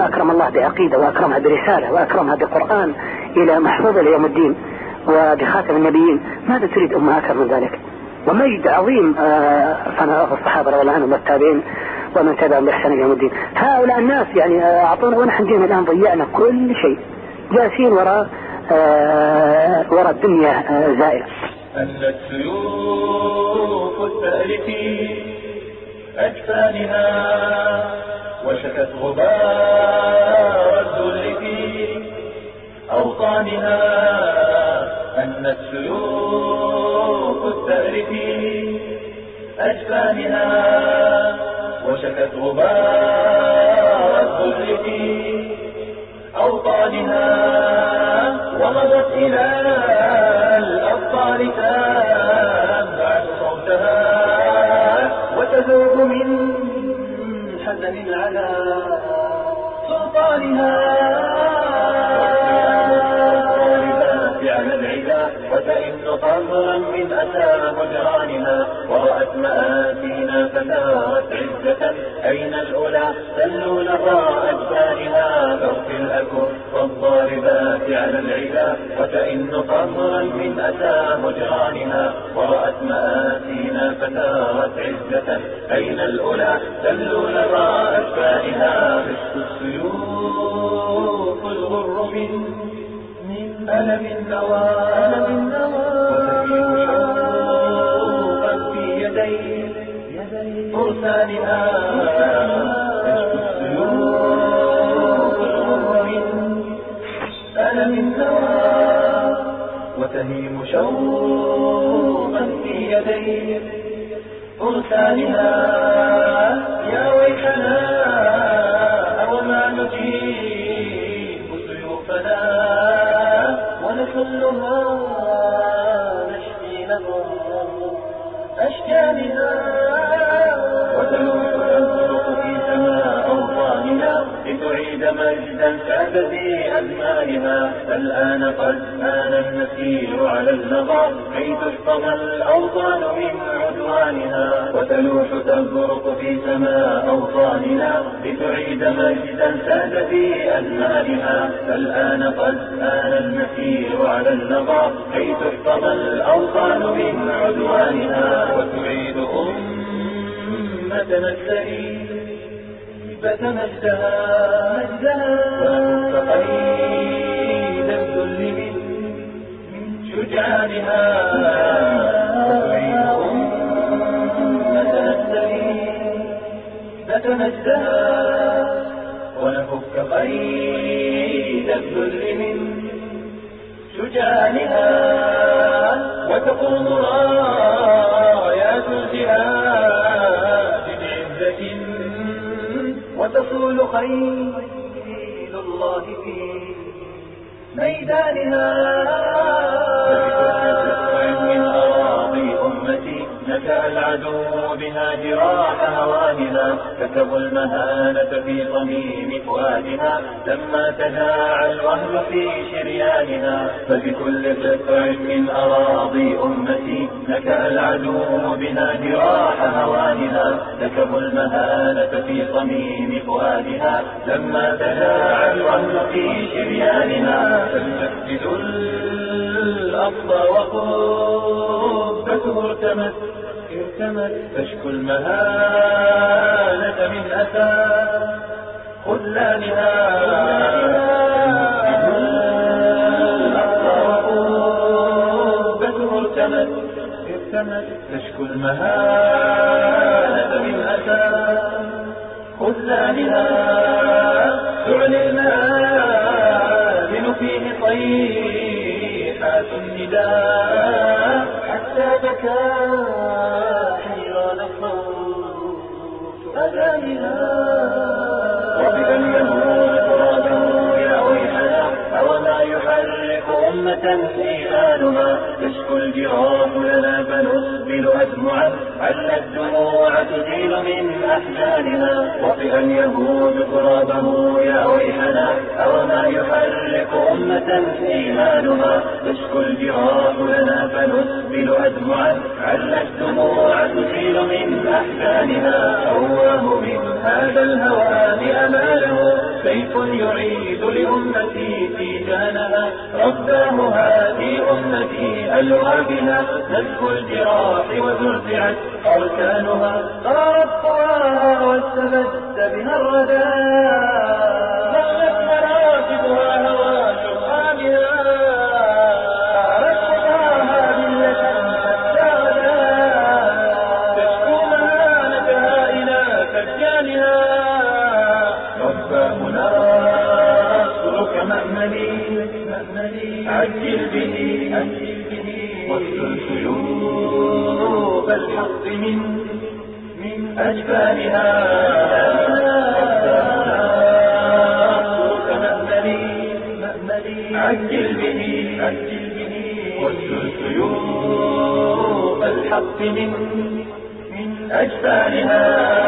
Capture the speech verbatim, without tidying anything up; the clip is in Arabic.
أكرم الله بعقيدة وأكرمها برسالة وأكرمها بقرآن إلى محفوظ ليوم الدين وبخاتم النبيين، ماذا تريد أمها أكثر من ذلك؟ ومجد عظيم صنعه الصحابة رضي الله عنهم والتابعين ومن تبعهم بإحسان يوم الدين. هؤلاء الناس يعني أعطونا ونحن جينا الآن ضيعنا كل شيء، جالسين وراء وراء الدنيا زائر. أن السيوف الثأر في أجفانها وشكت غبار الذل في أوطانها. أن السيوف الثأر في أجفانها وشكت غبار الذل في أوطانها. ومضت إلى الأبطال تابعت صوتها وتذوب من حزن على سلطانها. وتئن قمرا من أتى مجرانها. ورأت مآسينا فثارت عزة أين الأولى سلوا وراء أجبانها. فاغفر الأكف والضاربات على العدا. وتئن قمرا من أتى مجرانها. ورأت مآسينا فثارت عزة أين الأولى سلوا وراء أجبانها. رشت السيوف الغر من ألم النوى وتفيض شوقا في يدي فرسانها. تشكو السيوف الغر من ألم النوى وتهيم شوقا في يدي فرسانها. يا ويحنا أوما نجيب سيوفنا ونحلها نشفي لهم أشكالنا. وتلوح تنطلق في سماء أوطاننا لتعيد مجدا ساد في أزمانها. الآن قد آن المسير على اللظى كي تحطم الأوطان من عدوانها. وتلوح تبرق في سماء أوطاننا لتعيد مجدا ساد في أزمانها. الآن قد آن المسير على اللظى كي تحطم الأوطان من عدوانها. وتعيد أمتنا السليبة مجدها ونفك قيد الذل من شجعانها. وتعيد أمتنا السليبة مجدها ونفك قيد الذل من شجعانها. وتقوم رايات الجهاد بعزة وتصول خيل الله في ميدانها. من أراضي أمتي نكأ العدو بها جراح هوانها. كتبوا المهانة في صميم فؤادها لما تجاعى الوهن في شريانها. فبكل قطع من أراضي أمتي نكأ العدو بها جراح هوانها. كتبوا المهانة في صميم فؤادها لما تجاعى الوهن في شريانها. فالمسجد الأقصى وقبته ارتمت ارتمت تشكو المهانة من أسى خذلانها. الأقصى وقبته ارتمت ارتمت تشكو المهانة من أسى خذلانها. تعلي المآذن فيه صيحات النداء حتى بكى حيران الصوت أذانها. وبئ اليهود تراده يا ويحنا أوما يحرك أمة إيمانها. تشكو الجراح لنا فنسبل أدمعا عل الدموع تزيل من أحزانها. وبئ اليهود تراده يا ويحنا أوما يحرك أمة إيمانها. تشكو الجراح لنا فنسبل أدمعا عل الدموع تزيل من أحزانها. أواه من هذا الهوان أماله كي سيف يعيد لأمتي تيجانها. رباه هذه أمتي ألوى بها نزف الجراح وزرزعت أركانها. قارت طواها واستبد بها الردى ظلت مراكبها هوى شرقانها. قارت طواها ذلة حتى غدا تشكو مهانتها إلى سجانها. رباه ناصرك مأملي عجل به واسلل سيوف الحق من من أجفانها. ناصرك مأملي عجل به واسلل سيوف الحق من من أجفانها.